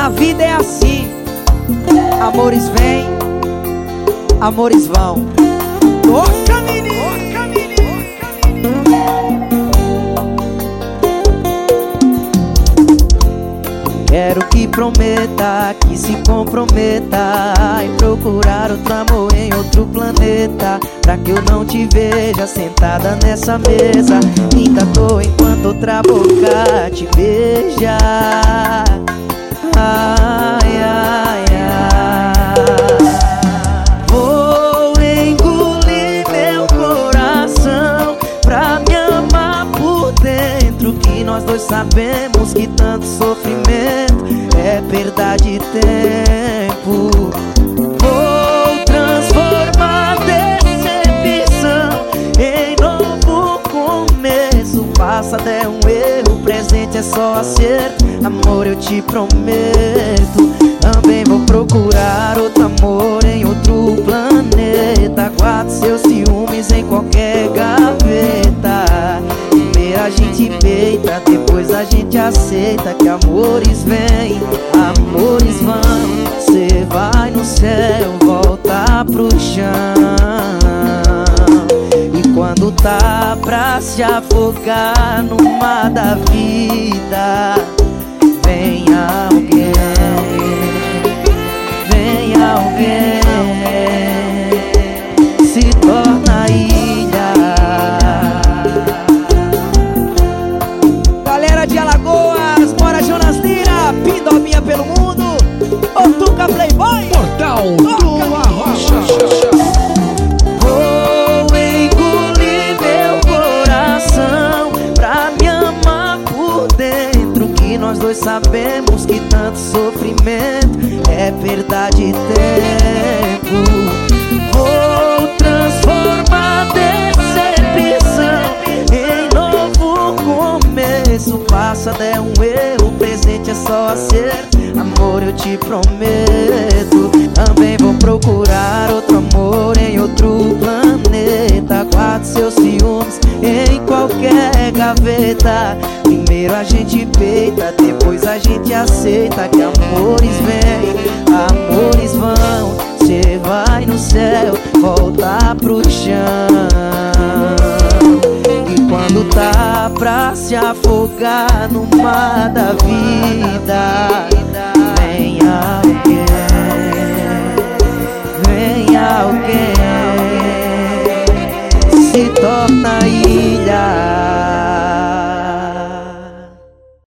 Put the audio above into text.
A vida é assim, amores vêm, amores vão. Toca, menino! Quero que prometa, que se comprometa em procurar outro amor em outro planeta, pra que eu não te veja sentada nessa mesa. Ainda tô enquanto outra boca te beija. Ai, ai, ai. Vou engolir meu coração pra me amar por dentro, que nós dois sabemos que tanto sofrimento é perda de tempo. Vou transformar decepção em novo começo. Passado é um erro, presente é só acerto. Amor, eu te prometo. Também vou procurar outro amor em outro planeta. Guardo seus ciúmes em qualquer gaveta. Primeiro a gente peita, depois a gente aceita que amores vêm, amores vão. Cê vai no céu, volta pro chão. E quando tá pra se afogar no mar da vida, vem alguém, vem alguém, se torna ilha. Galera de Alagoas, bora Jonas Lira, Pindobinha pelo mundo, Otuca Playboy, Portal do Arrocha. Vou engolir meu coração pra me amar por dentro, que nós dois sabemos que tanto sofrimento é perda de tempo. Vou transformar decepção em novo começo. Passado é um erro, presente é só acerto. Amor, eu te prometo. Também vou procurar outro amor em outro planeta. Guardo seus ciúmes em qualquer gaveta. Primeiro a gente peita, depois a gente aceita que amores vêm, amores vão. Cê vai no céu, volta pro chão. E quando tá pra se afogar no mar da vida,